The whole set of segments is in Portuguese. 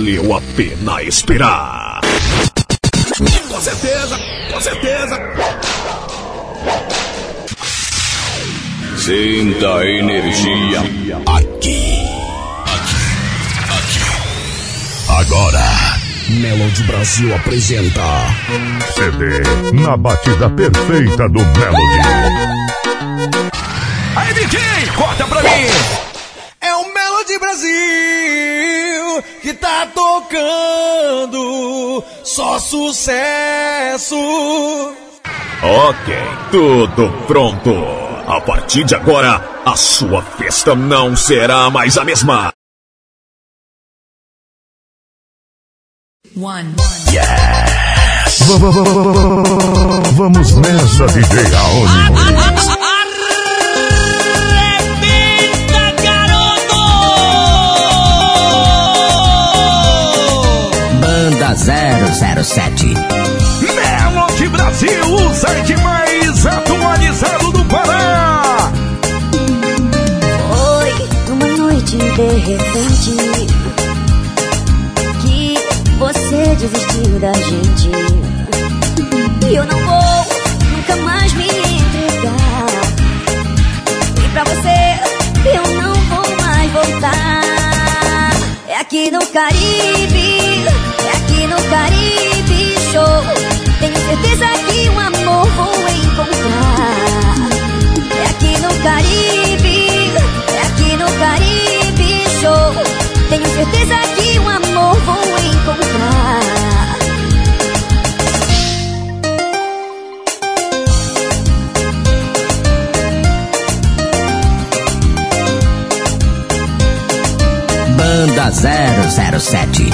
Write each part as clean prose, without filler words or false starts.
valeu a pena esperar. Com certeza, com certeza. Sinta a energia aqui. Agora, Melody Brasil apresenta CD na batida perfeita do Melody. Aí, DJ, corta pra mim. É o Melody Brasil que tá tocando só sucesso. Ok, tudo pronto. A partir de agora, a sua festa não será mais a mesma. Yes! Vamos nessa, DJ Aônimo. Arrebenta, garoto! Banda 007 Melody Brasil, o site mais atualizado do Pará. Foi uma noite de repente que você desistiu da gente. E eu não vou nunca mais me entregar. E pra você eu não vou mais voltar. É aqui no Caribe, é aqui no Caribe Show. Tenho certeza que um amor vou encontrar. É aqui no Caribe, é aqui no Caribe Show. Tenho certeza que um amor vou encontrar. Banda 007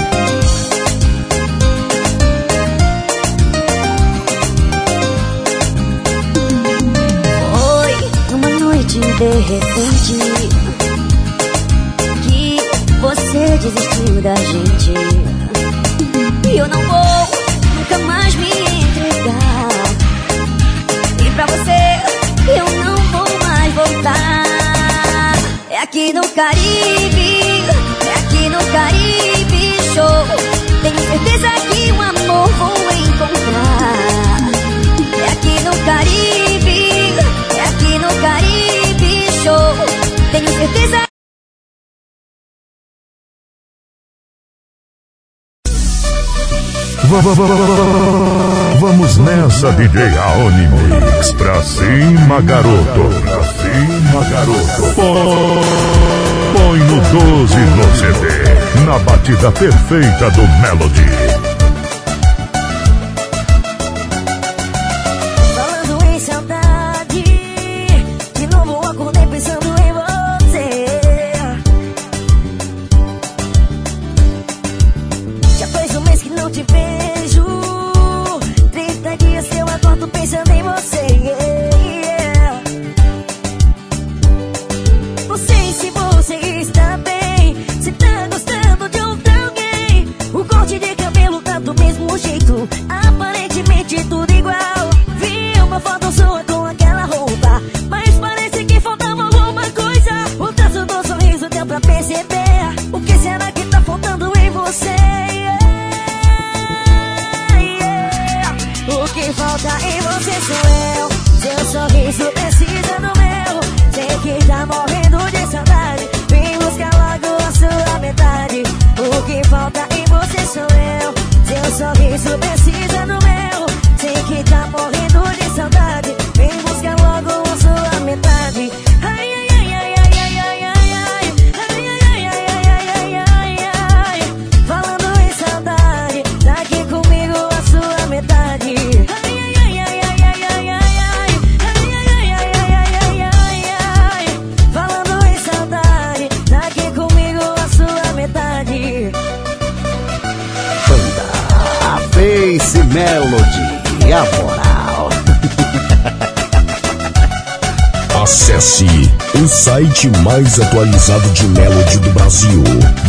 Foi uma noite de repente que você desistiu da gente. E eu não vou nunca mais me entregar. E pra você eu não vou mais voltar. É aqui no Caribe, é aqui no Caribe Show. Tenho certeza que um amor vou encontrar. É aqui no Caribe, é aqui no Caribe Show. Tenho certeza. Vamos nessa, DJ Aônimix. Pra cima, garoto. Pra cima, garoto. Põe no 12 no CD. Na batida perfeita do Melody. Falando em saudade, de novo eu acordei pensando em você. Já faz um mês que não te vejo. 30 dias eu acordo pensando em você. Não sei se você está bem, se tá gostando de outro alguém. O corte de cabelo tá do mesmo jeito, aparentemente tudo igual. Vi uma foto sua com aquela roupa, mas parece que faltava alguma coisa. O traço do sorriso deu pra perceber. O que será que tá faltando em você? O que falta em você sou eu. Seu sorriso precisa do meu. Sei que tá morrendo de saudade. Vem buscar logo a sua metade. O que falta em você sou eu. Seu sorriso precisa do meu. Sei que tá morrendo de saudade. Vem buscar logo a sua metade. Ai, ai, ai, ai, ai, ai, ai, ai, ai. Ai, ai, ai, ai, ai, ai, ai, ai. Falando em saudade, tá aqui comigo a sua metade. Ai, ai, ai, ai, ai, ai, ai, ai, ai. Ai, ai, ai, ai, ai, ai, ai, ai. Falando em saudade, tá aqui comigo a sua metade. A Face Melody e a moral. Acesse o site mais atualizado de Melody do Brasil,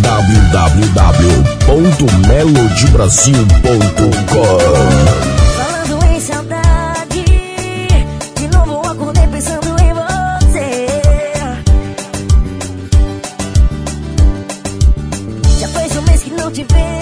www.melodybrasil.com. Falando em saudade, de novo eu acordei pensando em você. Já faz um mês que não te vejo.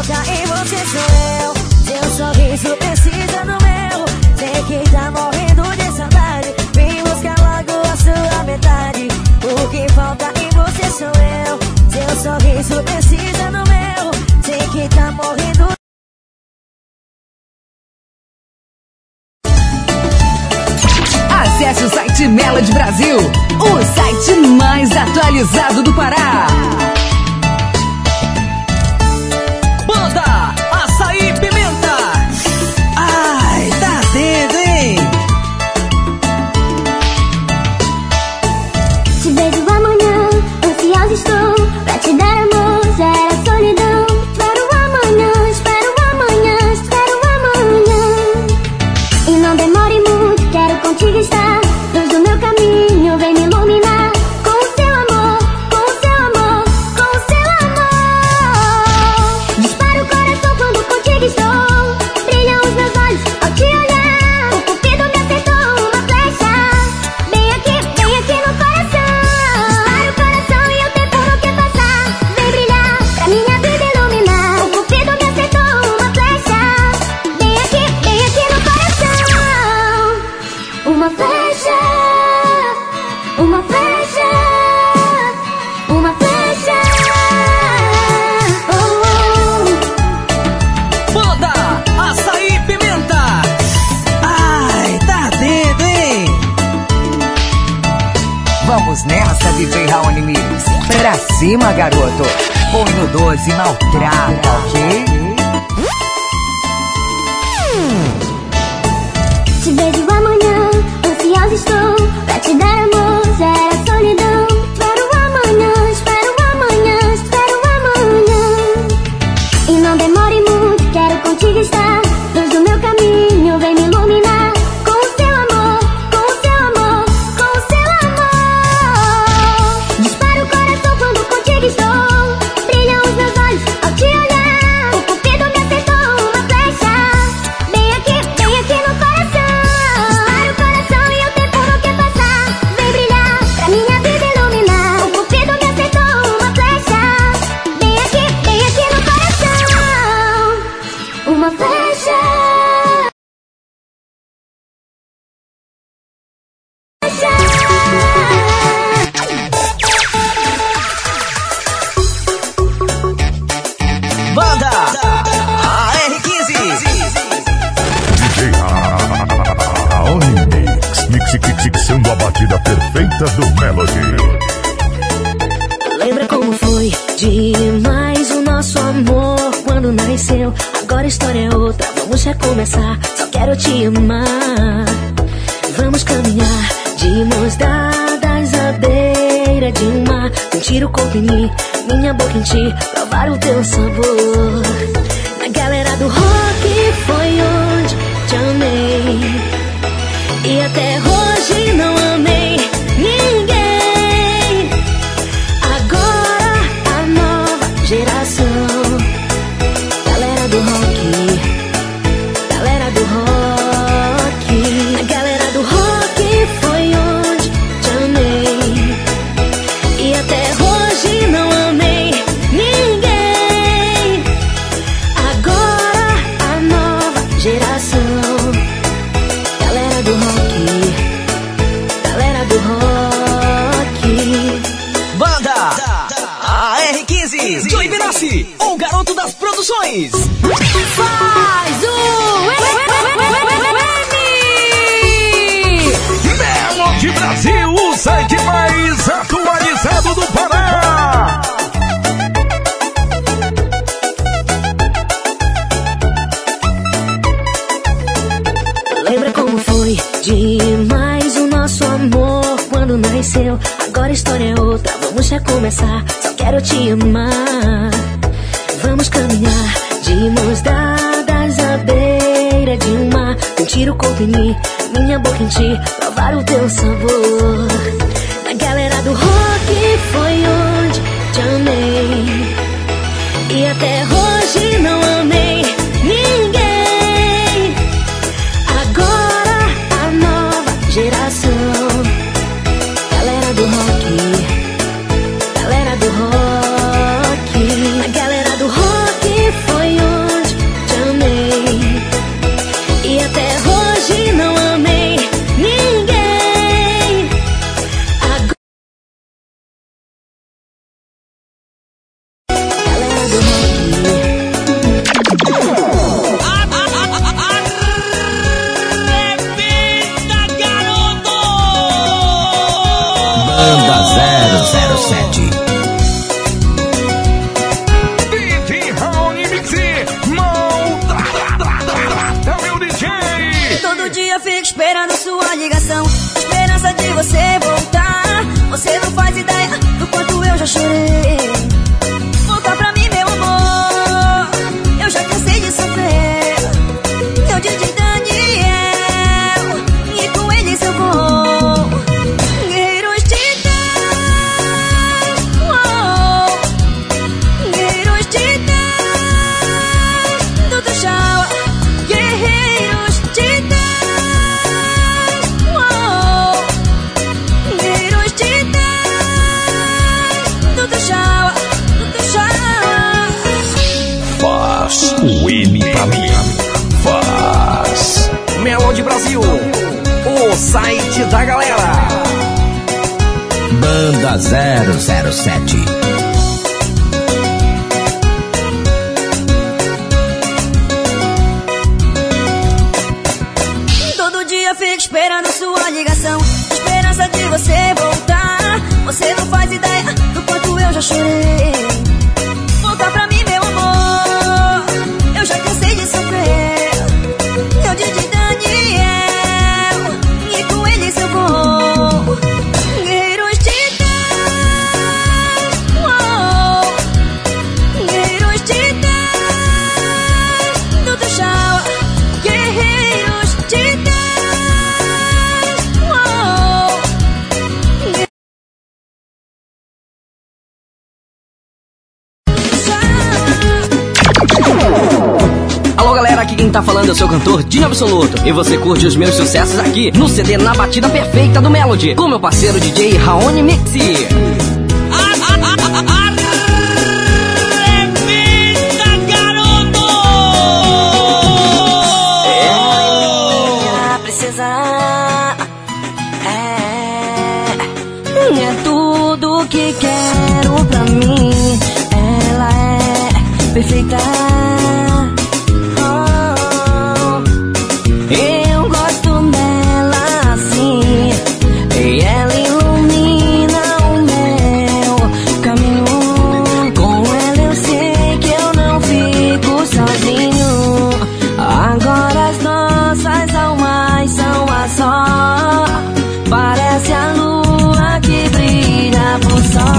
falta em você sou eu. Seu sorriso precisa do meu. Sei que tá morrendo de saudade. Vem buscar logo a sua metade. O que falta em você sou eu. Seu sorriso precisa do meu. Sei que tá morrendo. Acesse o site Melody Brasil, o site mais atualizado do Pará. Banda Açaí Pimenta. Ai, tá dentro, hein? Te vejo amanhã, ansiosa estou pra te dar amor, zero solidão. Espero amanhã, espero amanhã, espero amanhã. E não demore muito, quero contigo estar. Luz do meu caminho, vem me iluminar. Com o seu amor, com o seu amor, com o seu amor. Dispara o coração quando contigo estou. Brilham os meus olhos ao te olhar. O cupido me acertou uma flecha. Bem aqui no coração. Dispara o coração e o tempo não quer passar. Vem brilhar pra minha vida iluminar. O cupido me acertou uma flecha. Bem aqui no coração. Uma flecha, uma flecha, uma flecha. Oh, Banda Açaí Pimenta. Ai, tá dentro, hein? Vamos nessa, DJ Raoni Mix. Pra cima, garoto. Põe no 12 e maltrata, ok? te vejo amanhã, ansiosa estou pra te dar amor, zero solidão. Espero amanhã, espero amanhã, espero amanhã. E não demore muito, quero contigo estar. Luz do meu caminho, vem me iluminar. Com o seu amor, com o seu amor, com o seu amor. Dispara o coração quando contigo estou. Brilham os meus olhos ao te olhar. O cupido me acertou uma flecha. Bem aqui no coração. Dispara o coração e o tempo não quer passar. Vem brilhar pra minha vida iluminar. O cupido me acertou uma flecha. Bem aqui no coração. Uma flecha. Banda AR15. DJ Raoni Mix, mixando a batida perfeita do Melody. Lembra como foi demais o nosso amor quando nasceu? Agora a história é outra, vamos recomeçar. Só quero te amar. Vamos caminhar de mãos dadas à beira de um mar. Sentir o corpo em mim, minha boca em ti, provar o teu sabor. Na galera do rock foi onde te amei. E até hoje não amei ninguém. Agora a nova geração. Galera do rock, galera do rock. A galera do rock foi onde te amei. E até hoje não amei ninguém. Agora a nova geração. Galera do rock, galera do rock. Banda AR15. Joey Benassi, o garoto das produções. Faz o Melody Brasil, o site mais atualizado do Pará. Lembra como foi demais o nosso amor quando nasceu? Agora a história é outra, vamos recomeçar. Só quero te amar. Vamos caminhar de mãos dadas à beira de um mar. Sentir o corpo em mim, minha boca em ti, provar o teu sabor. Na galera do rock foi onde te amei. E até hoje não amei ninguém. Agora a nova geração. Galera do rock, galera do rock. A galera do rock foi 007. DJ Raoni Mixi, é o meu DJ. Todo dia fico esperando sua ligação, esperança de você voltar. Você não faz ideia do quanto eu já chorei. Volta pra mim, meu amor, eu já cansei de sofrer. Eu DJ Daniel, e com eles eu vou. Guerreiros titãs, oh, guerreiros titãs do Tuxaua. Guerreiros titãs, oh, guerreiros titãs do Tuxaua, do Tuxaua. Faz o M pra mim. Faz. Melody Brasil, o site da galera. Banda 007. Todo dia fico esperando sua ligação, esperança de você voltar. Você não faz ideia do quanto eu já chorei. Volta pra mim, meu amor, eu já cansei de sofrer. Eu DJ Daniel, e com eles eu vou. Guerreiros titãs, oh, guerreiros titãs do Tuxaua. Guerreiros titãs, oh, Alô galera, aqui quem tá falando é o seu cantor Dinho Absoluto. E você curte os meus sucessos aqui no CD Na Batida Perfeita do Melody, com meu parceiro DJ Raoni Mixi. precisar. É tudo que quero pra mim. Ela é perfeita. Eu gosto dela assim. E ela ilumina o meu caminho. Com ela eu sei que eu não fico sozinho. Agora as nossas almas são a só. Parece a lua que brilha pro sol.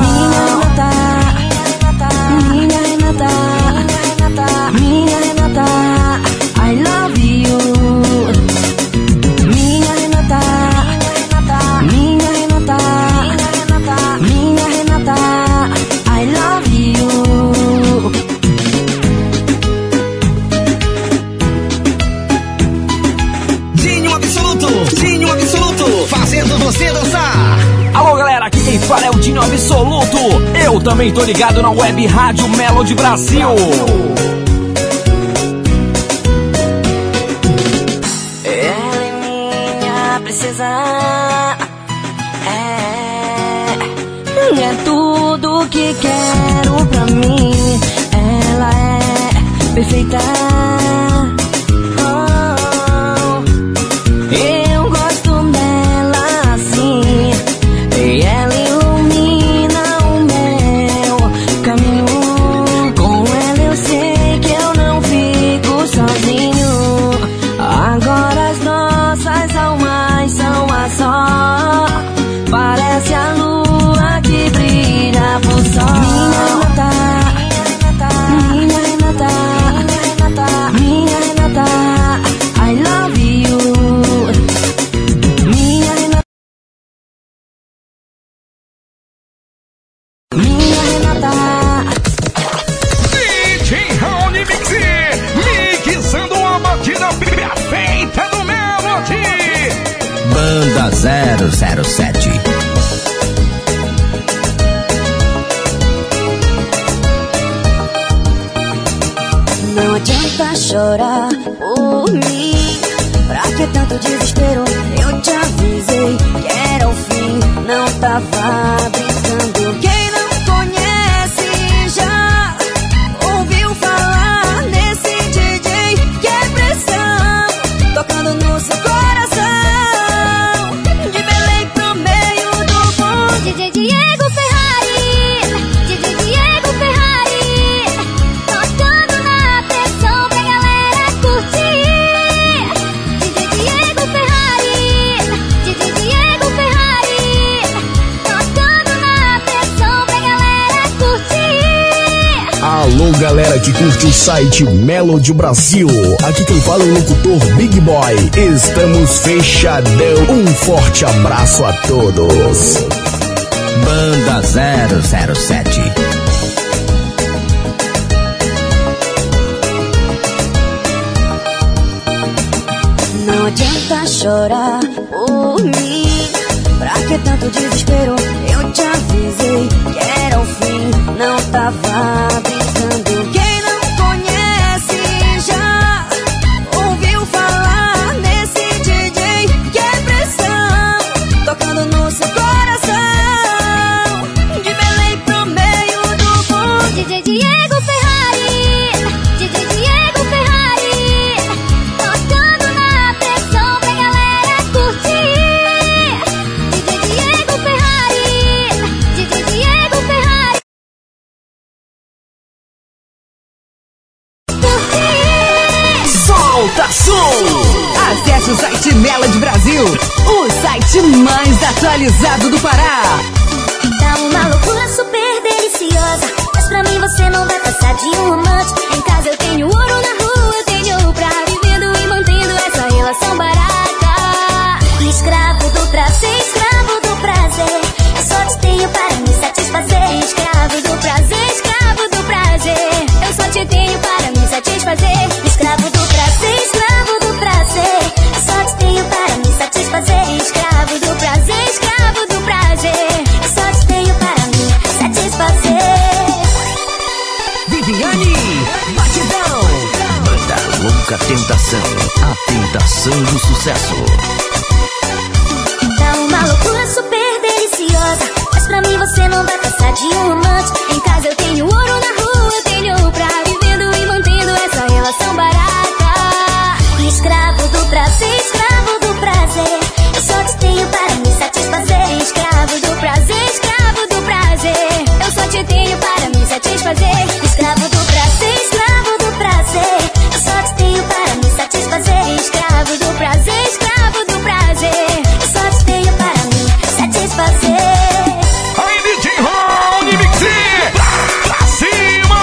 Minha Renata, minha Renata, I love you. Minha Renata, minha Renata, minha Renata, I love you. Dinho Absoluto, fazendo você dançar. Alô galera, aqui quem fala é o Dinho Absoluto. Eu também tô ligado na web rádio Melody Brasil. Ela é minha princesa. É tudo que quero pra mim. Ela é perfeita. Eu gosto dela assim. E ela ilumina o meu caminho. Com ela eu sei que eu não fico sozinho. Agora as nossas almas são a só. Parece a lua que brilha pro sol. Minha Renata, minha Renata, I love you. Minha Renata, minha Renata. DJ Raoni Mixi, mixando a batida perfeita do Melody. Banda 007. Não adianta chorar por mim. Pra que tanto desespero? Eu te avisei que era o fim. Não tava brincando. Quem não conhece já ouviu falar nesse DJ que é pressão, tocando no seu coração. De Belém pro meio do mundo, DJ Diego Ferraz. galera que curte o site Melody Brasil. Aqui quem fala é o locutor Big Boy. Estamos fechadão. Um forte abraço a todos. Banda 007. Não adianta chorar por mim. Pra que tanto desespero? Eu te avisei que era o fim. Não tava brincando. Quem não conhece já ouviu falar nesse DJ que é pressão, tocando no seu coração, de Belém pro meio do mundo. DJ Diego Ferrari, DJ Diego Ferrari, tocando na pressão pra galera curtir. DJ Diego Ferrari, DJ Diego Ferrari, curtir. Solta som! Acesse o site Melody Brasil, o site mais atualizado do Pará. Tá uma loucura super deliciosa, mas pra mim você não vai passar de um amante. Em casa eu tenho ouro, na rua eu tenho pra vivendo e mantendo essa relação barata. Escravo do prazer, escravo do prazer, eu só te tenho para me satisfazer. Escravo do prazer, escravo do prazer, eu só te tenho para me satisfazer. Escravo do prazer, escravo do prazer, eu só te tenho para me satisfazer. Escravo do prazer, escravo do prazer, eu só te tenho para me satisfazer. Viviane, batidão. Banda Louca Tentação. A tentação do sucesso. Tá uma loucura super deliciosa, mas pra mim você não vai passar de um amante. Em casa eu tenho ouro, na rua eu tenho pra vivendo e mantendo essa relação barata. Escravo do prazer, escravo do prazer, eu só te tenho para me satisfazer. Escravo do prazer, escravo do prazer, eu só te tenho para me satisfazer. Escravo do prazer, escravo do prazer, eu só te tenho para me satisfazer. Escravo do prazer, escravo do prazer, eu só te tenho para me satisfazer. Aí, DJ Rony Mix, pra cima!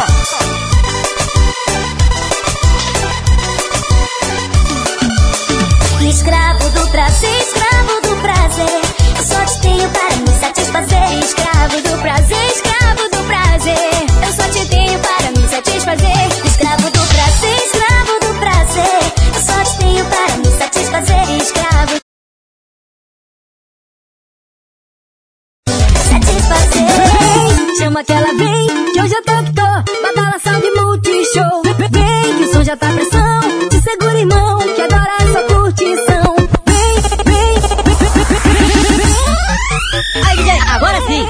Escravo do prazer, escravo do prazer, eu só te tenho para me satisfazer. Escravo do prazer, escravo do prazer, eu só te tenho para me satisfazer. Escravo do prazer, escravo do prazer, eu só te tenho para me satisfazer. Escravo satisfazer. Chama que ela vem, que hoje eu tô que tô, badalação de multishow. Vem, que o som já tá pressão, te segura irmão, que agora é só curtição. Vem, vem, Aí, DJ, agora sim.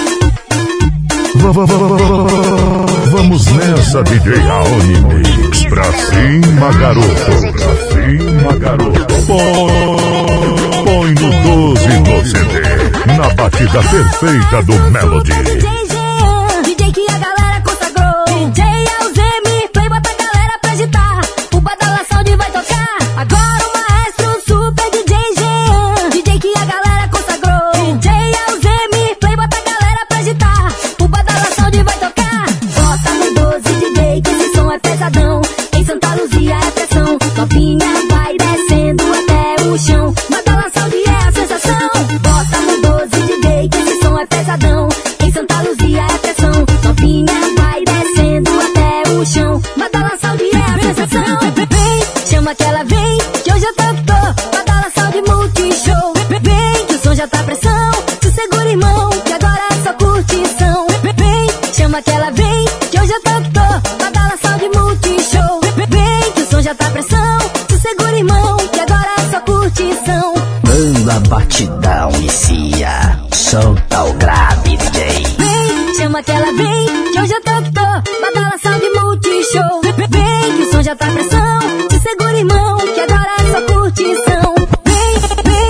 Vamos nessa, DJ Raoni Mix. Pra cima, garoto. Pra cima, garoto. Põe no 12 no CD. Na batida perfeita do Melody. DJ que a galera consagrou. DJ Alzemi, play, bota a galera pra agitar. O badalação de vai tocar. Agora o maestro super DJ Jean. DJ que a galera consagrou. DJ Alzemi, play, bota a galera pra agitar. O badalação de vai tocar. Bota no 12 DJ que esse som é pesadão. Em Santa Luzia é pressão. Novinha vai descendo até o chão. Badalação de é a sensação. Bota no 12 DJ que esse som é pesadão. Em Santa Luzia é pressão. Novinha vai descendo até o chão. Badalação de é a sensação. Vem, chama que ela vem, que hoje eu tô que tô. Badalação de multishow. Vem, que o som já tá pressão. Se segura irmão, que agora é só curtição. Vem, chama que ela vem, que hoje eu tô que tô. Badalação de multishow. Vem, que o som já tá pressão. Se segura irmão, que agora é só curtição. Banda Batidão inicia. Solta o grave, DJ. Vem, chama que ela vem, que hoje eu tô que tô. Badalação de multishow. Vem, que o som já tá pressão. Se segura irmão, que agora é só curtição. Vem, vem,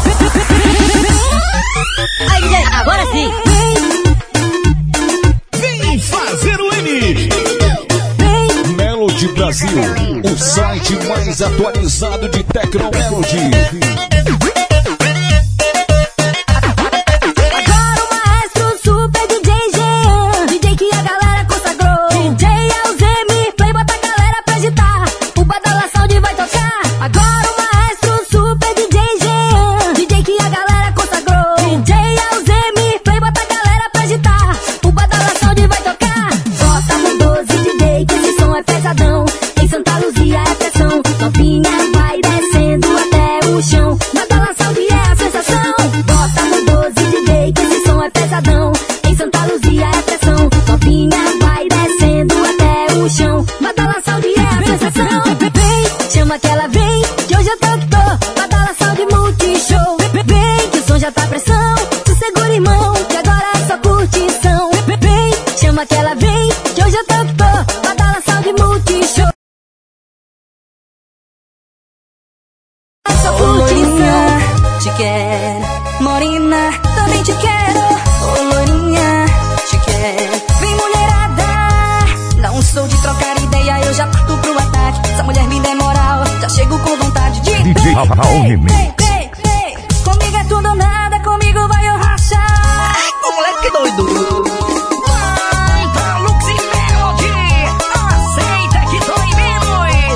Aí, DJ, agora sim. Vem fazer o M! vem, Melody Brasil, o site mais atualizado de Tecno Melody. agora o maestro super DJ Jean. DJ que a galera consagrou. DJ morena, também te quero. Ô loirinha, te quero. Vem mulherada, não sou de trocar ideia, eu já parto pro ataque. Essa mulher me der moral, já chego com vontade de DJ Raoni Mix. Comigo é tudo ou nada, comigo vai eu rachar. Ô moleque doido. Manda Lux e Melody, aceita que dói menos.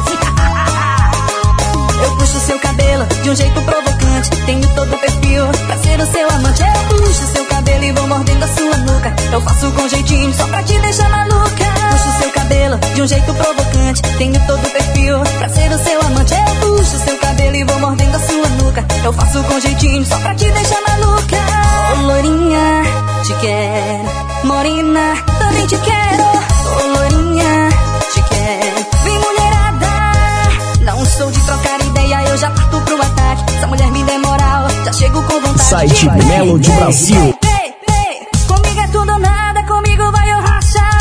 Eu puxo seu cabelo de um jeito provocante, tenho todo o perfil pra ser o seu amante. Eu puxo seu cabelo e vou mordendo a sua nuca. Eu faço com jeitinho só pra te deixar maluca. Puxo seu cabelo de um jeito provocante, tenho todo o perfil pra ser o seu amante. Eu puxo seu cabelo e vou mordendo a sua nuca. Eu faço com jeitinho só pra te deixar maluca. Ô loirinha, te quero. Morena, também te quero. Ô loirinha, te quero. Vem mulherada, não sou de trocar ideia, eu já parto pro ataque. Essa mulher me der moral, já chego com vontade. Site Melody Brasil. Comigo é tudo ou nada, comigo vai eu rachar.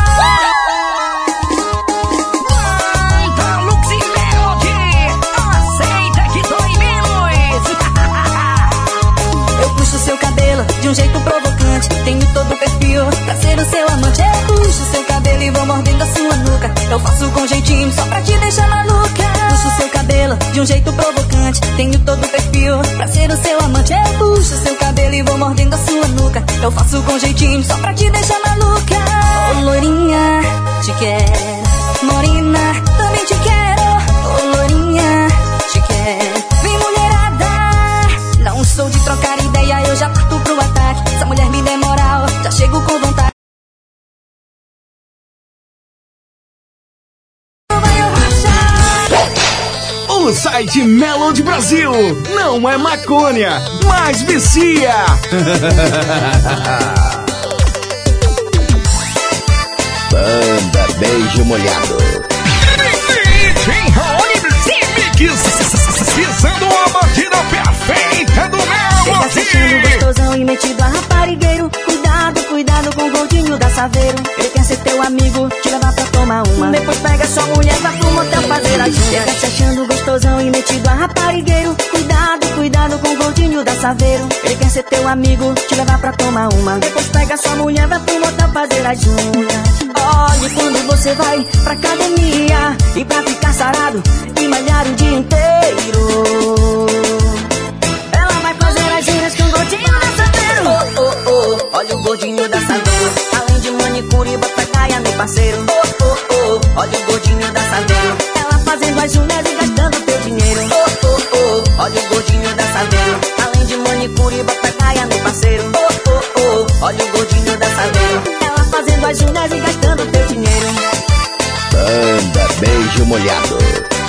Manda Lux e Melody, aceita que dói menos. Eu puxo seu cabelo de um jeito provocante, tenho todo o perfil pra ser o seu amante. Eu puxo seu cabelo e vou mordendo a sua nuca. Eu faço com jeitinho só pra te deixar maluca. Puxo seu cabelo de um jeito provocante, tenho todo o perfil pra ser o seu amante. Eu puxo seu cabelo e vou mordendo a sua nuca. Eu faço com jeitinho só pra te deixar maluca. Ô loirinha, te quero. Morena, também te quero. Ô loirinha, te quero. Vem mulherada, não sou de trocar ideia, eu já parto pro ataque. Essa mulher me der moral, já chego com vontade. O site Melody Brasil não é maconha, mas vicia. Banda Beijo Molhado. DJ Raoni Mix, pisando a batida perfeita do Chega se achando Melody. gostosão e metido a raparigueiro. Cuidado, cuidado com o gordinho da Saveiro. Ele quer ser teu amigo, te levar pra tomar uma. Depois pega sua mulher, vai pro motel fazer a jura. Chega se achando gostosão e metido a raparigueiro. Cuidado, cuidado com o gordinho da Saveiro. Ele quer ser teu amigo, te levar pra tomar uma. Depois pega sua mulher, vai pro motel fazer as unhas. Olhe quando você vai pra academia e pra ficar sarado e malhar o dia inteiro. Ela vai fazer as unhas com o gordinho da Saveiro. Oh, oh, oh, olha o gordinho da Saveiro. Além de manicure e bota caia, meu parceiro. Oh, oh, oh, olha o gordinho da Saveiro. Ela fazendo as unhas e gastando teu dinheiro. Oh, oh, oh, olha o gordinho da Saveiro. Além de manicure e bota caia, meu parceiro. Oh, oh, oh, olha o gordinho da Saveiro. Ela fazendo as unhas e gastando teu dinheiro. Banda Beijo Molhado.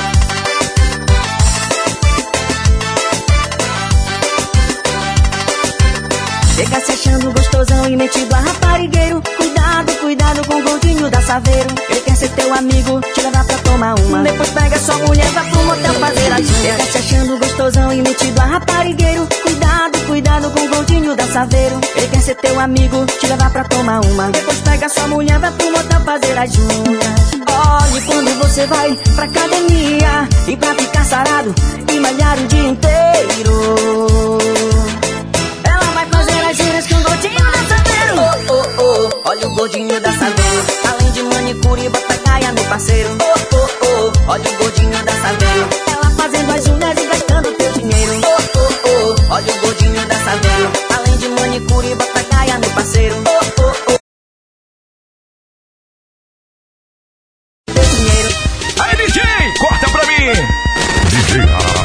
Chega se achando gostosão e metido a raparigueiro. Cuidado, cuidado com o gordinho da Saveiro. Ele quer ser teu amigo, te levar pra tomar uma. Depois pega sua mulher, vai pro motel fazer a jura. Chega se achando gostosão e metido a raparigueiro. Cuidado, cuidado com o gordinho da Saveiro. Ele quer ser teu amigo, te levar pra tomar uma. Depois pega sua mulher, vai pro motel fazer as unhas. Olhe quando você vai pra academia e pra ficar sarado e malhar o dia inteiro. Ela vai fazer as unhas com o gordinho da Saveiro. Oh, oh, oh, olha o gordinho da Saveiro. Além de manicure e bota caia, meu parceiro. Oh, oh, oh, olha o gordinho da Saveiro. Ela fazendo as unhas e gastando teu dinheiro. Oh, oh, oh, olha o gordinho da Saveiro. Além de manicure e bota caia, meu parceiro. Oh, oh, oh. Teu dinheiro. Aí, DJ, corta pra mim. DJ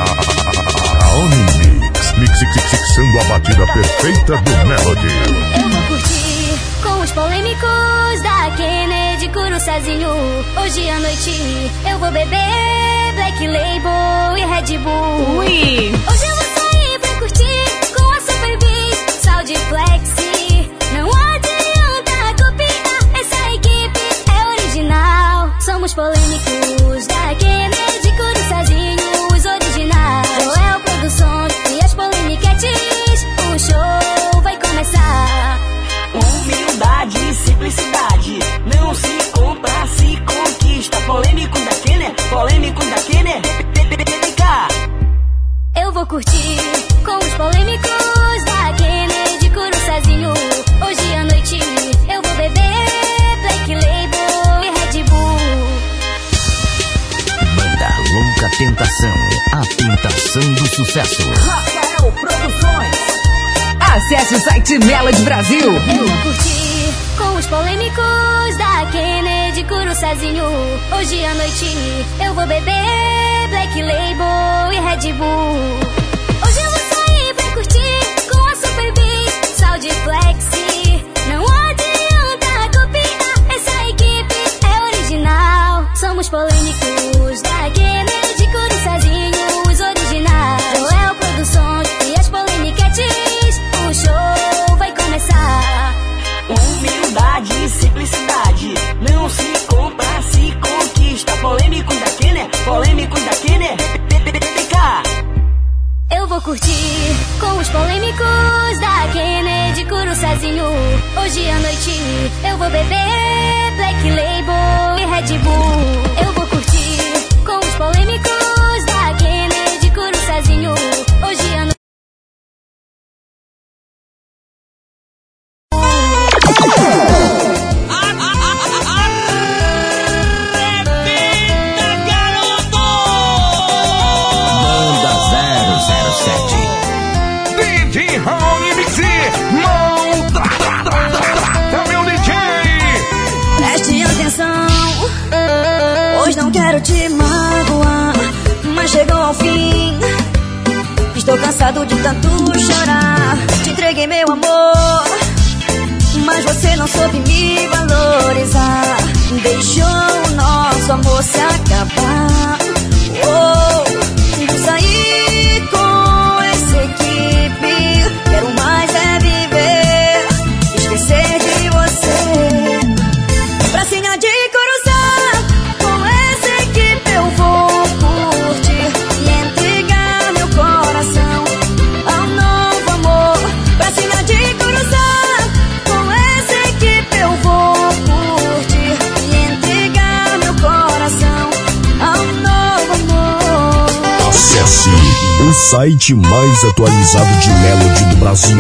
Raoni Mix, mixando a batida perfeita do Melody. Eu vou curtir com os polêmicos da Kennedy Curuçazinho. Hoje à noite eu vou beber Black Label e Red Bull. Ui! Hoje eu vou sair pra curtir com a Super Beat, Sal de Flexi. Não adianta copiar, essa equipe é original. Somos polêmicos da Kennedy Curuçazinho, os originais. Joel Produções e as polêmiquetes, o show vai começar. Humildade e simplicidade não se compra, se conquista. Polêmico da Kenner, polêmico da Kenner. Eu vou curtir sucesso. Rafael Produções. Acesse o site Melody Brasil. Eu vou curtir com os polêmicos da Kennedy Curuçazinho. Hoje à noite eu vou beber Black Label e Red Bull. Hoje eu vou sair pra curtir com a Super B, sal de Flexi. Não adianta copiar, essa equipe é original. Somos polêmicos da Kennedy Curuçazinho, os originais. Joel Produções e as polêmiquetes. O show vai começar. Humildade e simplicidade não se compra, se conquista. Polêmicos da Kenner, polêmicos da Kenner. Eu vou curtir com os polêmicos da Kennedy Curuçazinho. Hoje à noite eu vou beber Black Label e Red Bull. Eu vou curtir com os polêmicos da Kennedy Curuçazinho. Hoje à noite. DJ Raoni Mix, é meu DJ. Preste atenção, hoje não quero te magoar, mas chegou ao fim. Estou cansado de tanto chorar. Te entreguei meu amor, mas você não soube me valorizar. Deixou o nosso amor se acabar. Oh, saí com essa equipe. Quero mais é viver, esquecer de você. Pracinha de Curuçá, com essa equipe eu vou curtir e entregar meu coração ao novo amor. Pracinha de Curuçá, com essa equipe eu vou curtir e entregar meu coração ao novo amor. Acesse o site mais atualizado de Melody do Brasil,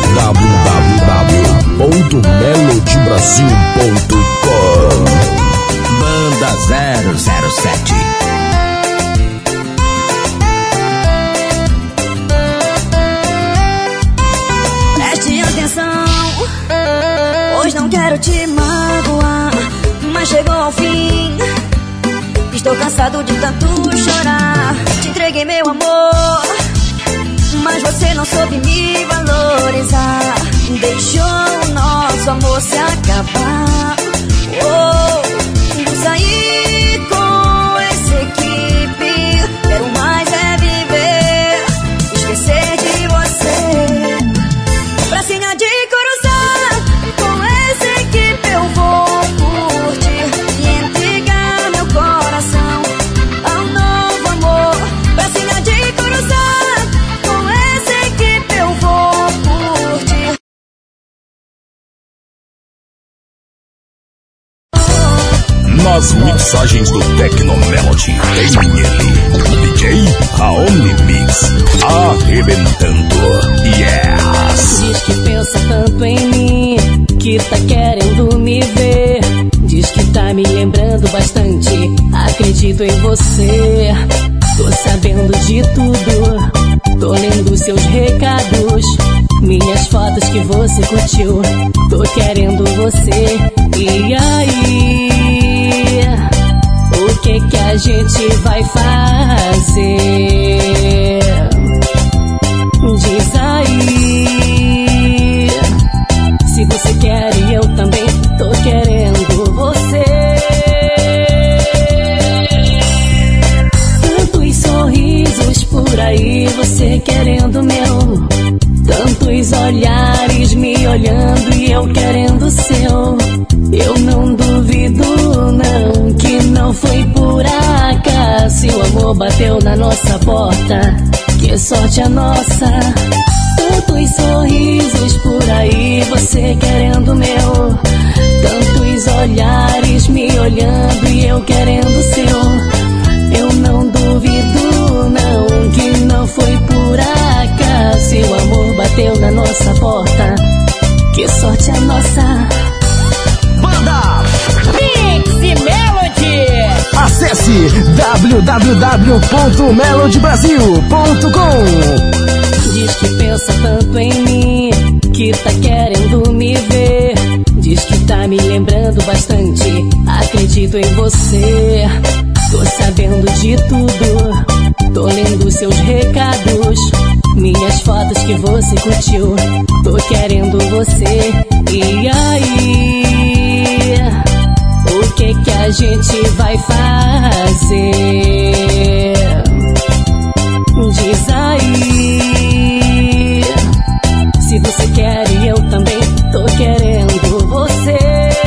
www.melodybrasil.com. Banda 007. Preste atenção, hoje não quero te magoar, mas chegou ao fim. Estou cansado de tanto chorar. Te entreguei meu amor, mas você não soube me valorizar. Deixou o nosso amor se acabar. Oh, saí com essa equipe. Quero mais é viver, esquecer de você. Pracinha de Curuçá, com essa equipe eu vou curtir e entregar meu coração ao novo amor. Pracinha de Curuçá, com essa equipe eu vou curtir. Nas mixagens do Tecno Melody tem ele, DJ Raoni Mix, arrebentando. Yes! Diz que pensa tanto em mim, que tá querendo me ver. Diz que tá me lembrando bastante, acredito em você. Tô sabendo de tudo, tô lendo seus recados, minhas fotos que você curtiu. Tô querendo você, e aí? O que a gente vai fazer? Diz aí. Se você quer e eu também tô querendo você. Tantos sorrisos por aí, você querendo meu. Tantos olhares me olhando e eu querendo o seu. Eu não duvido não, que não foi por acaso. O amor bateu na nossa porta, que sorte a nossa. Tantos sorrisos por aí, você querendo meu. Tantos olhares me olhando e eu querendo o seu. Eu não duvido não, que não foi por acaso. O amor bateu na nossa porta, que sorte a nossa. Banda Mix Melody. Acesse www.melodybrasil.com. Diz que pensa tanto em mim, que tá querendo me ver. Diz que tá me lembrando bastante, acredito em você. Tô sabendo de tudo, tô lendo seus recados, minhas fotos que você curtiu. Tô querendo você. E aí, o que que a gente vai fazer? Diz aí, se você quer e eu também tô querendo você.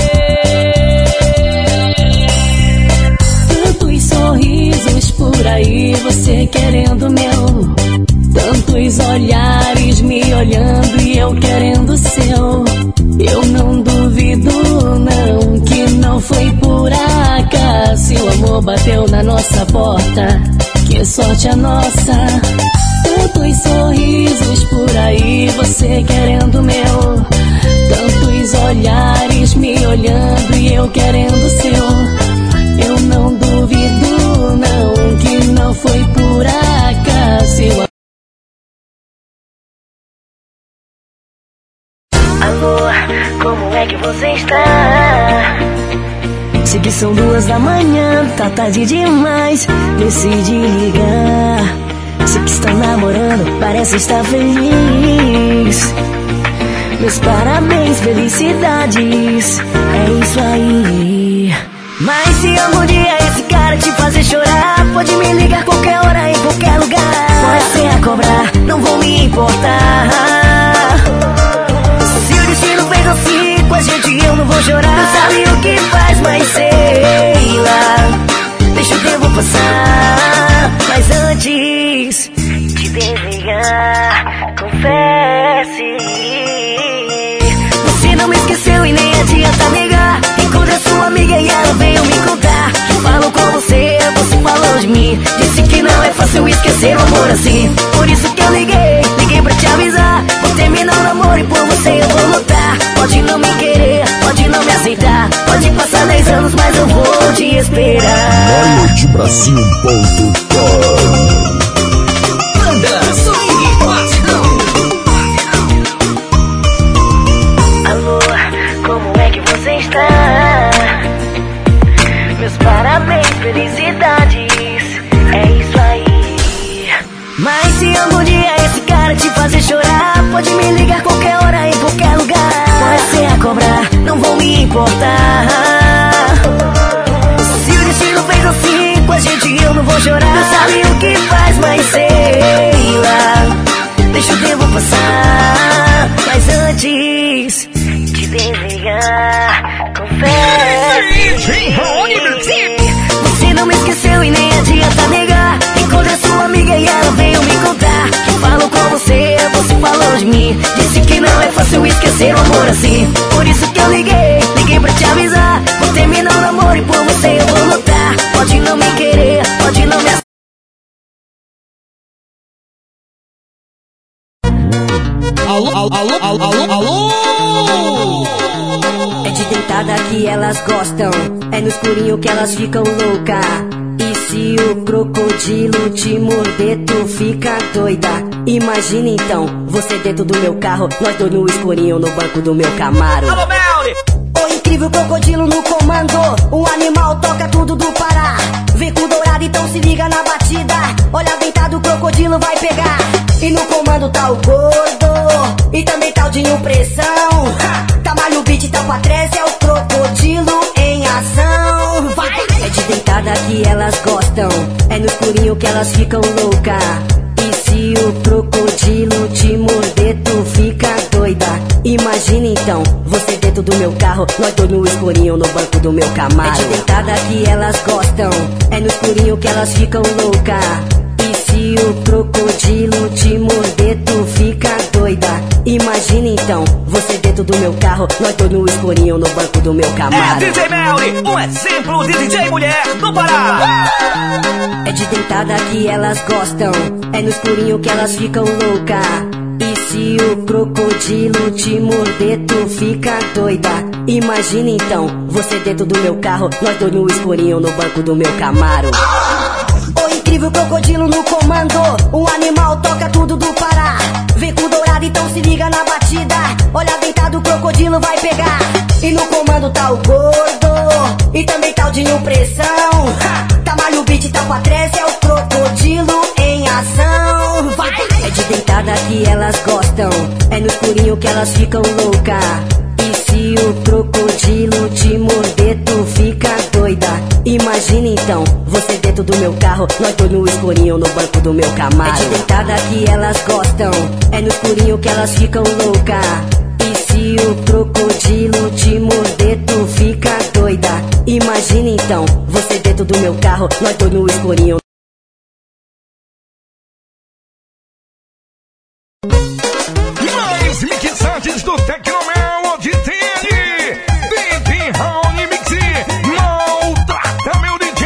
Tantos sorrisos por aí, você querendo meu. Tantos olhares me olhando e eu querendo seu. Eu não duvido não, que não foi por acaso. O amor bateu na nossa porta, que sorte a nossa. Tantos sorrisos por aí, você querendo meu. Tantos olhares me olhando e eu querendo seu. Eu não duvido não, que não foi por acaso. Alô, como é que você está? Sei que são 2 da manhã, tá tarde demais, decidi ligar. Sei que está namorando, parece estar feliz. Meus parabéns, felicidades, é isso aí. Mas se algum dia esse cara te fazer chorar, pode me ligar qualquer hora, em qualquer lugar. Pode ser a cobrar, não vou me importar. Se o destino fez assim com a gente, eu não vou chorar. Não sabe o que faz, mas sei lá. Deixa o tempo passar, mas antes de desligar, confesse. Você não me esqueceu e nem adianta negar. Encontrei sua amiga e ela veio me contar. Falou com você, você falou de mim. Disse que não é fácil esquecer um amor assim. Por isso que eu liguei pra te avisar. Vou terminar o namoro e por você eu vou lutar. Pode não me querer, pode não me aceitar. Pode passar 10 anos, mas eu vou te esperar. melodybrasil.com. Banda Swing Batidão. Alô, como é que você está? Meus parabéns, felicidades, é isso aí. Mas se algum dia esse cara te fazer chorar, pode me ligar qualquer hora, em qualquer lugar. Pode ser a cobrar, não vou me importar. Se o destino fez assim com a gente, eu não vou chorar. Não sabe o que faz, mas sei lá. Deixa o tempo passar, mas antes de desligar, confesse. Você não me esqueceu e nem adianta negar. Encontrei sua amiga e ela veio me contar. Falou com você, você falou de mim. Disse que não é fácil esquecer um amor assim. Por isso que eu liguei pra te avisar. Vou terminar o namoro e por você eu vou lutar. Pode não me querer, pode não me aceitar. Alô, alô, alô, alô, alô, alô. É de deitada que elas gostam, é no escurinho que elas ficam loucas. E se o crocodilo te morder, tu fica doida. Imagina então, você dentro do meu carro, nós dois no escurinho no banco do meu Camaro. Alô, Melly! O incrível crocodilo no comando, o animal toca tudo do Pará. Vem com dourado, então se liga na batida. Olha deitado, o crocodilo vai pegar. E no comando tá o gordo, e também tá o Dinho Pressão. Tá malho o beat, tá o Patrese, é o crocodilo em ação. Vai! É de deitada que elas gostam, é no escurinho que elas ficam loucas. E se o crocodilo te morder, tu fica doida. Imagina então, você dentro do meu carro, nós dois no escurinho no banco do meu Camaro. É de deitada que elas gostam, é no escurinho que elas ficam loucas. E se o crocodilo te morder, tu fica doida. Imagina então, você dentro do meu carro, nós dois no escurinho no banco do meu Camaro. É DJ Melly, um exemplo de DJ mulher do Pará. É de deitada que elas gostam, é no escurinho que elas ficam loucas. E se o crocodilo te morder, tu fica doida. Imagina então, você dentro do meu carro, nós dois no escurinho no banco do meu Camaro. O incrível crocodilo no comando, o animal toca tudo do Pará. Vem com dourado, então se liga na batida. Olha deitado, o crocodilo vai pegar. E no comando tá o gordo, e também tá o Dinho Pressão. Tá malho beat, tá pra trás, é o crocodilo em ação. Vai! É de deitada que elas gostam, é no escurinho que elas ficam loucas. E se o crocodilo te morder, tu fica doida. Imagina então, você dentro do meu carro, nós dois no escurinho no banco do meu Camaro. É de deitada que elas gostam, é no escurinho que elas ficam loucas. E se o crocodilo te morder, tu fica doida. Imagina então, você dentro do meu carro, nós dois no escurinho. Mais mixagens do Tecnomel de TN, DJ Raoni Mix, maltrata meu DJ.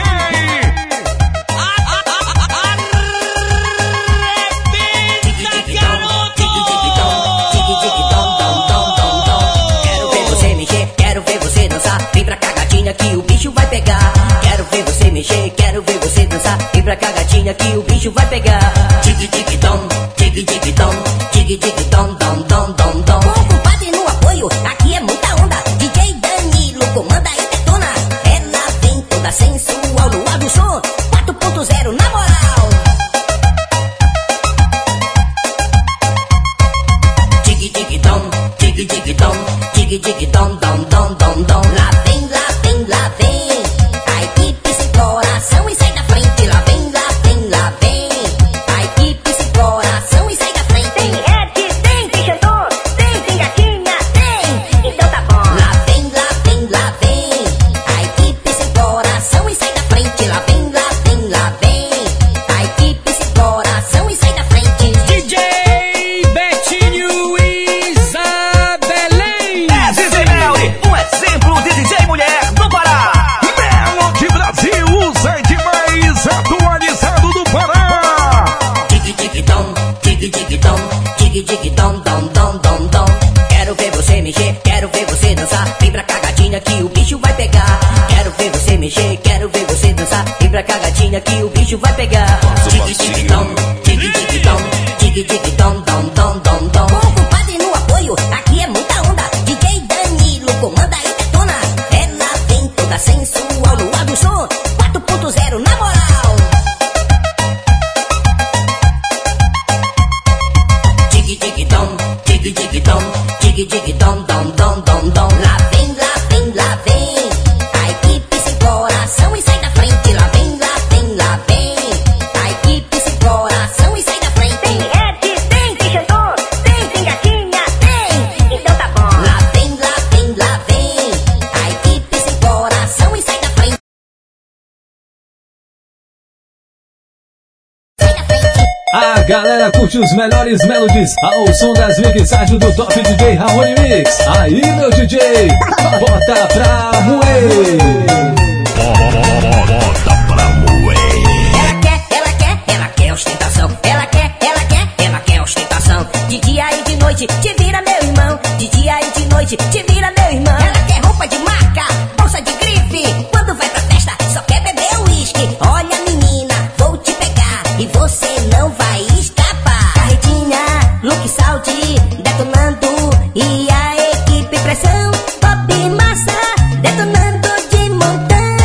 Arrebenta, garoto! Quero ver você mexer, quero ver você dançar. Vem pra cá, gatinha, que o bicho vai pegar. Quero ver você mexer, quero ver você dançar. Vem pra cá, gatinha, que o bicho vai pegar. Tic-tic-tom, tic-tic-tom, tic-tic-tom, dom, dom, dom, dom. Com o compadre no apoio, aqui é muita onda. DJ Danilo comanda e detona. Ela vem toda sensual no ar do som 4.0 na moral. Tic-tic-tom, tic-tic-tom, tic-tic-tom, dom, dom, dom, dom. Lá vem, lá vem, lá vem. A equipe sem coração e sai da frente. Lá vem, lá vem, lá vem. A equipe sem coração e sai da frente. Tem Ed, tem Xandô, tem gatinha, tem. Então tá bom. Lá vem, lá vem, lá vem. A equipe sem coração e sai da frente. Lá vem, lá vem, lá vem. A equipe sem coração e sai da frente. DJ Betinho Isabelém. É DJ Melly, um exemplo de DJ mulher do Pará. Melody Brasil, o site mais atualizado do Pará. Tic-tic-tom, tic-tic-tom, tic-tic-tom, dom, dom, dom, dom. Quero ver você mexer, quero ver você dançar. Vem pra cá, gatinha, que o bicho vai pegar. Quero ver você mexer, quero ver você dançar. Vem pra cá, gatinha, que o bicho vai pegar. Tic-tic-tom, tic-tic-tom, tic-tic-tom, dom, dom, dom, dom. Com o compadre no apoio, aqui é muita onda. DJ Danilo comanda e detona. Ela vem toda sensual no ar do som 4.0 na moral. Tic-tic-tom, tic-tic-tom, tic-tic-tom, dom, dom, dom, dom. Lá vem, lá vem, lá vem. A equipe sem coração e sai da frente. Lá vem, lá vem, lá vem. A equipe sem coração e sai da frente. Tem Ed, tem Xandô, tem gatinha, tem. Então tá bom. Lá vem, lá vem, lá vem. A equipe sem coração e sai da frente. Sai da frente. A galera curte os melhores melodies ao som das mixagens do top DJ Raoni Mix. Aí, meu DJ, bota pra moer. Bota pra moer. Ela quer ostentação. Ela quer ostentação. De dia e de noite, te vira meu irmão. De dia e de noite, te vira meu irmão. Ela quer roupa de marca, bolsa de grife. Quando vai pra festa, só quer beber uísque. Olha, menina, vou te pegar e você não vai escapar. Carretinha, look saúde, detonando. E a equipe pressão, pop massa, detonando de montão.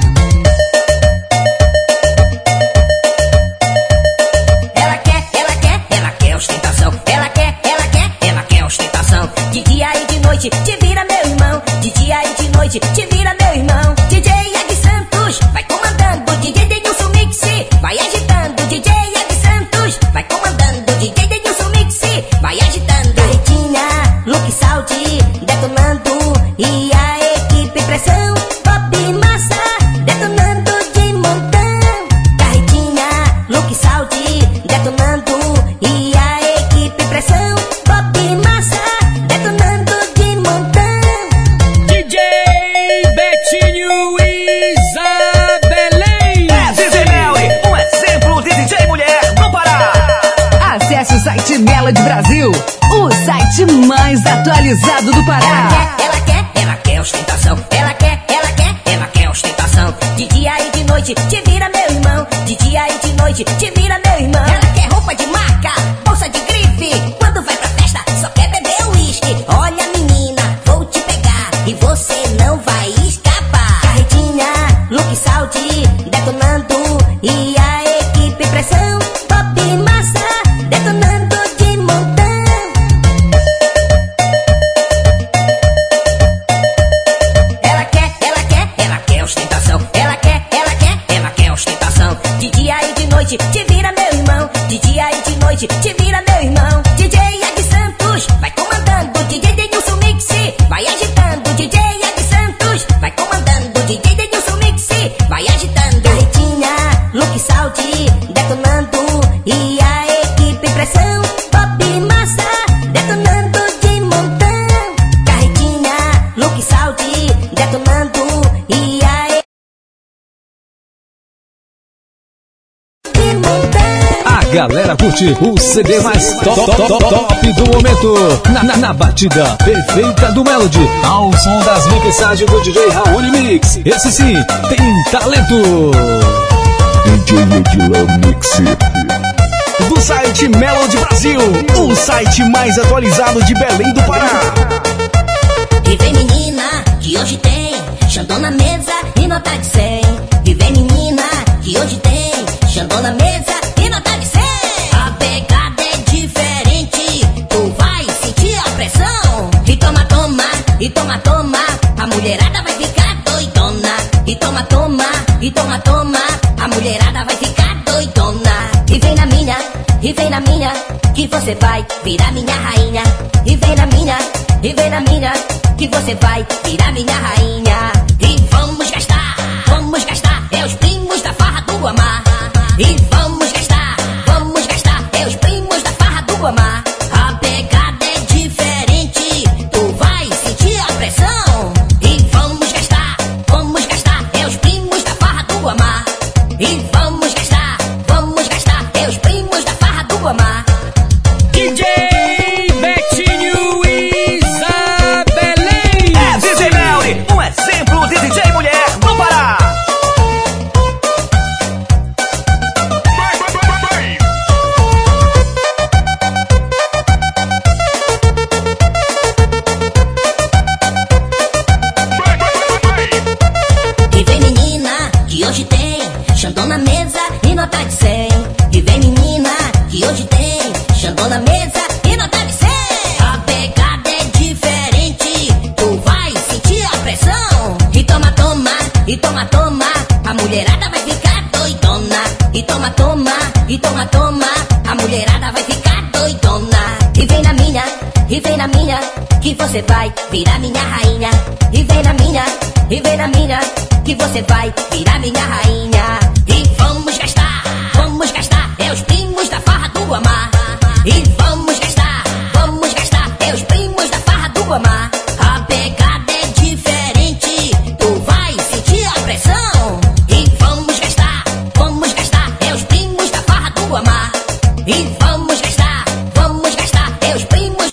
Ela quer ostentação. Ela quer ostentação. De dia e de noite, te vira meu irmão. De dia e de noite, te vira meu irmão. DJ Ag Santos, vai comandando. DJ Denilson Mix, vai agitando. DJ Ag Santos, vai comandando. DJ Denilson Mix, vai agitando. Carretinha, look saúde, detonando. E a equipe pressão, pop massa, detonando de montão. Carretinha, look saúde, detonando. E a equipe pressão, pop massa, detonando de montão. DJ Betinho mais atualizado do Pará. Ela quer ostentação. Ela quer ostentação. De dia e de noite, te vira meu irmão. De dia e de noite, te vira meu irmão. Ela quer roupa de marca, bolsa de grife. Quando vai pra festa, só quer beber uísque. Olha menina, vou te pegar e você não vai escapar. Carretinha, look saúde, detonando. E a equipe pressão, pop massa, detonando de montão. Ela quer ostentação. Ela quer ostentação. De dia e de noite, te vira meu irmão. De dia e de noite, te vira meu irmão. DJ Ed Santos, vai comandando. DJ Denilson Mix, vai agitando. DJ Ed Santos, vai comandando. DJ Denilson Mix, vai agitando. Carretinha, look saúde, detonando. E a equipe pressão, pop massa, detonando de montão. Carretinha, look saúde, detonando. E a A galera curte o CD mais top do momento. Na batida perfeita do Melody. Ao som das mixagens do DJ Raul Mix. Esse sim, tem talento. DJ Edilão Mix. Do site Melody Brasil, o site mais atualizado de Belém do Pará. E vem menina, que hoje tem Xandão na mesa e nota de 100. E vem menina, que hoje tem Xandão na mesa e nota de 100. A pegada é diferente, tu vai sentir a pressão. E toma, toma, e toma, toma, a mulherada vai ficar doidona. E toma, toma, e toma, toma, a mulherada vai ficar doidona. E vem na minha, que você vai virar minha rainha. E vem na minha, que você vai virar minha rainha. E vamos gastar, é os primos da farra do Guamá. E vamos gastar, é os primos da farra do Guamá. A pegada é diferente, tu vai sentir a pressão. E vamos gastar, é os primos da farra do Guamá. E vamos gastar, é os primos da farra do Guamá. DJ Betinho Isabelém. É DJ Melly, um exemplo de DJ mulher no Pará. E vem menina, que hoje tem Xandão na mesa e nota de 100. E vem menina, que hoje tem Xandão na mesa e nota de 100. A pegada é diferente, tu vai sentir a pressão. E toma, toma, e toma, toma, a mulherada vai ficar doidona. E toma, toma, e toma, toma, a mulherada vai ficar doidona. E vem na minha, que você vai virar minha rainha. E vem na minha, que você vai virar minha rainha. E vamos gastar, é os primos da farra do Guamá. E vamos gastar, é os primos da farra do Guamá. A pegada é diferente, tu vai sentir a pressão. E vamos gastar, é os primos da farra do Guamá. E vamos gastar, é os primos.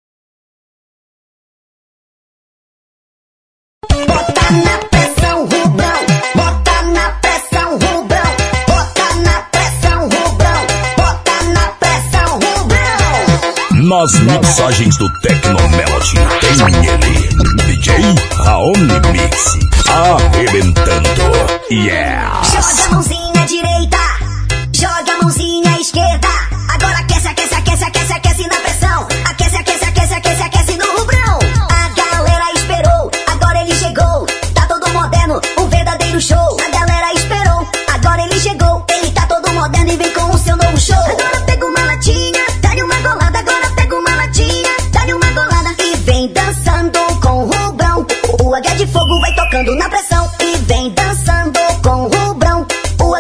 Bota na pressão, Rubão. Bota na pressão, Rubão. Bota na pressão, Rubão. Bota na pressão, Rubão. Nas mixagens do Tecno Melody tem ele, DJ Raoni Mix, arrebentando. Yeah! Joga a mãozinha direita, joga a mãozinha esquerda. Agora aquece, aquece, aquece, aquece, aquece na pressão. Aquece, aquece, aquece, aquece, aquece no Rubrão. A galera esperou, agora ele chegou. Tá todo moderno, um verdadeiro show. A galera esperou, agora ele chegou. Ele tá todo moderno e vem com o seu novo show. Agora pega uma latinha, dá-lhe uma golada. Agora pega uma latinha, dá-lhe uma golada. E vem dançando com o Rubrão. O H de fogo vai tocando na pressão. E vem dançando com o Rubrão. O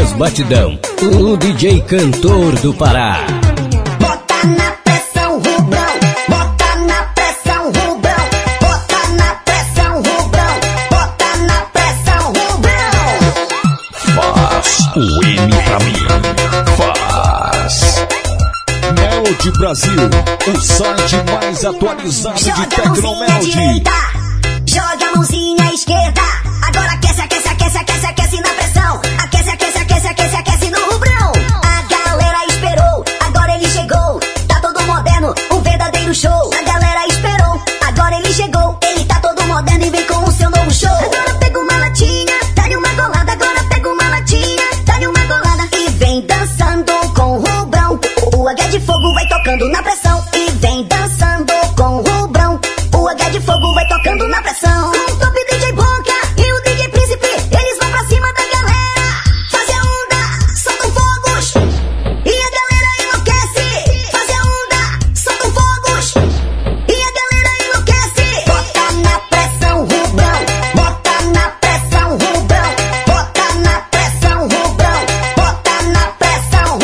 das batidão, o DJ cantor do Pará. Bota na pressão, Rubrão. Bota na pressão, Rubrão. Bota na pressão, Rubrão. Bota na pressão, Rubrão. Faz o M pra mim. Faz. Melody Brasil, o site mais atualizado de Tecnomelody. Joga a mãozinha esquerda. Agora aquece, aquece, aquece, aquece, aquece na pressão. Aquece, aquece, aquece, aquece, aquece no Rubrão. A galera esperou, agora ele chegou. Tá todo moderno, um verdadeiro show. A galera esperou, agora ele chegou. Ele tá todo moderno e vem com o seu novo show. Agora pega uma latinha, dá-lhe uma golada. Agora pega uma latinha, dá-lhe uma golada. E vem dançando com o Rubrão. O H de fogo vai tocando na pressão. E vem dançando com o Rubrão. O H de fogo vai tocando na pressão. O Top DJ Boca e o DJ Príncipe, eles vão pra cima da galera. Fazer a onda, soltam fogos. E a galera enlouquece. Fazer a onda, soltam fogos. E a galera enlouquece. Bota na pressão, Rubrão. Bota na pressão, Rubrão. Bota na pressão, Rubrão. Bota na pressão.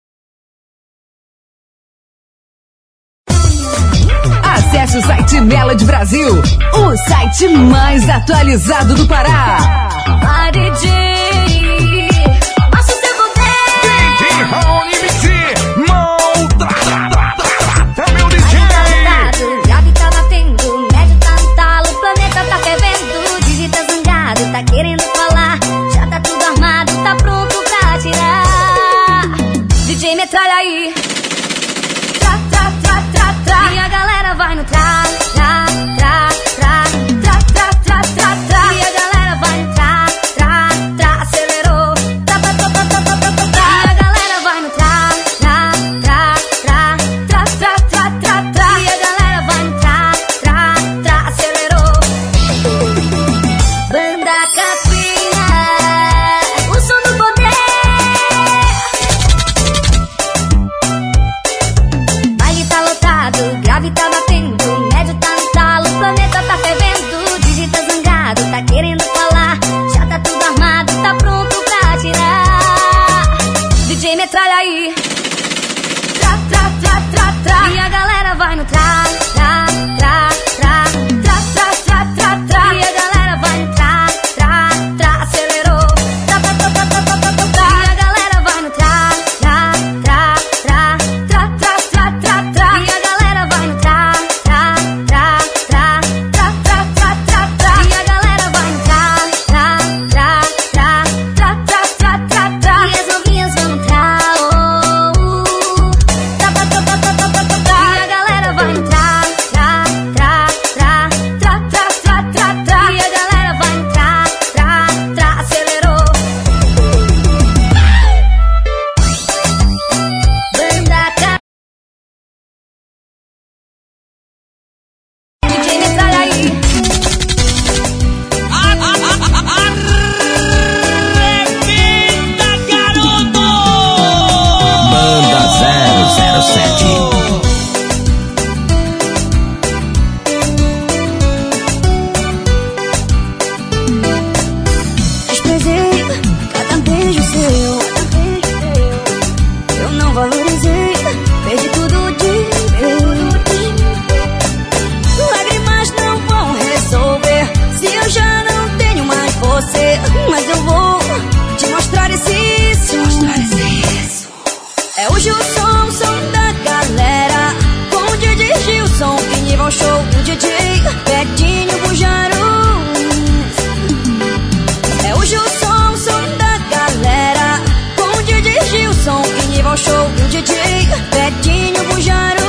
Acesse o site Melody Brasil, o site mais atualizado do Pará. Vai, DJ, mostra o seu poder. DJ Raoni Mix, maltrata meu DJ. Grave tá batendo, médio tá no talo, o planeta tá fervendo. Digi tá zangado, tá querendo falar. Já tá tudo armado, tá pronto pra atirar. DJ metralha aí. Tra, tra, tra, tra, tra. E a galera vai no tra, tra, tra, tra, tra, tra, tra, tra, tra. E a galera vai no tra, tra, tra, acelerou. Tra, tra, tra, tra, tra, tra, tra, tra. E a galera vai no tra, tra, tra, tra, tra, tra, tra, tra, tra. E a galera vai no tra, tra, tra, acelerou. Banda Caprina, o som do poder. Baile tá lotado, grave tá batendo, médio tá no talo, o planeta tá fervendo. Digi tá zangado, tá querendo falar. Já tá tudo armado, tá pronto pra atirar. DJ metralha aí. Tra, tra, tra, tra, tra. E a galera vai no tra, tra, tra, tra, tra, tra, tra, tra, tra. E a galera vai no tra, tra, tra, acelerou. Tra, tra, tra, tra, tra, tra, tra, tra. E a galera vai no tra, tra, tra, tra, tra, tra, tra, tra, tra. E a galera vai no tra, tra, tra, tra, tra, tra, tra, tra, tra. E a galera vai no tra, tra, tra, tra, tra, tra, tra, tra, tra. E as novinhas vão no tra, oh, tra, tra, tra, tra, tra, tra, tra, tra. E a galera vai no tra, tra, tra, tra, tra, tra, tra, tra, tra. E a galera vai no tra, tra, tra, acelerou. Banda Caprina, DJ metralha aí. Banda 007. Desprezei cada beijo seu. Eu não valorizei, perdi tudo de vez. Lágrimas não vão resolver se eu já não tenho mais você. Mas eu vou te mostrar esse isso. É o Gilson, som da galera, com o DJ Gilson, que nível show do DJ Betinho Bujarus. É o Gilson, som da galera, com o DJ Gilson, que nível show do DJ Betinho Bujarus.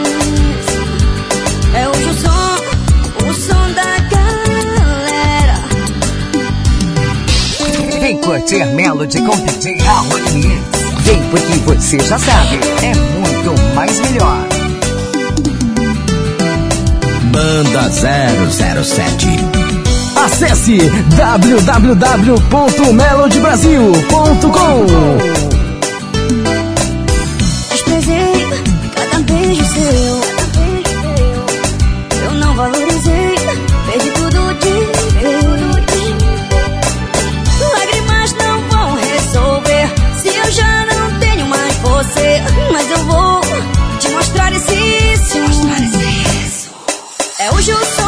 É o Gilson, o som da galera. Vem curtir Melody com DJ Raoni Mix. Vem porque você já sabe, é muito mais melhor. Banda 007. Acesse www.melodybrasil.com. Desprezei cada beijo seu. Eu não valorizei, perdi tudo de vez. Lágrimas não vão resolver É o Justo.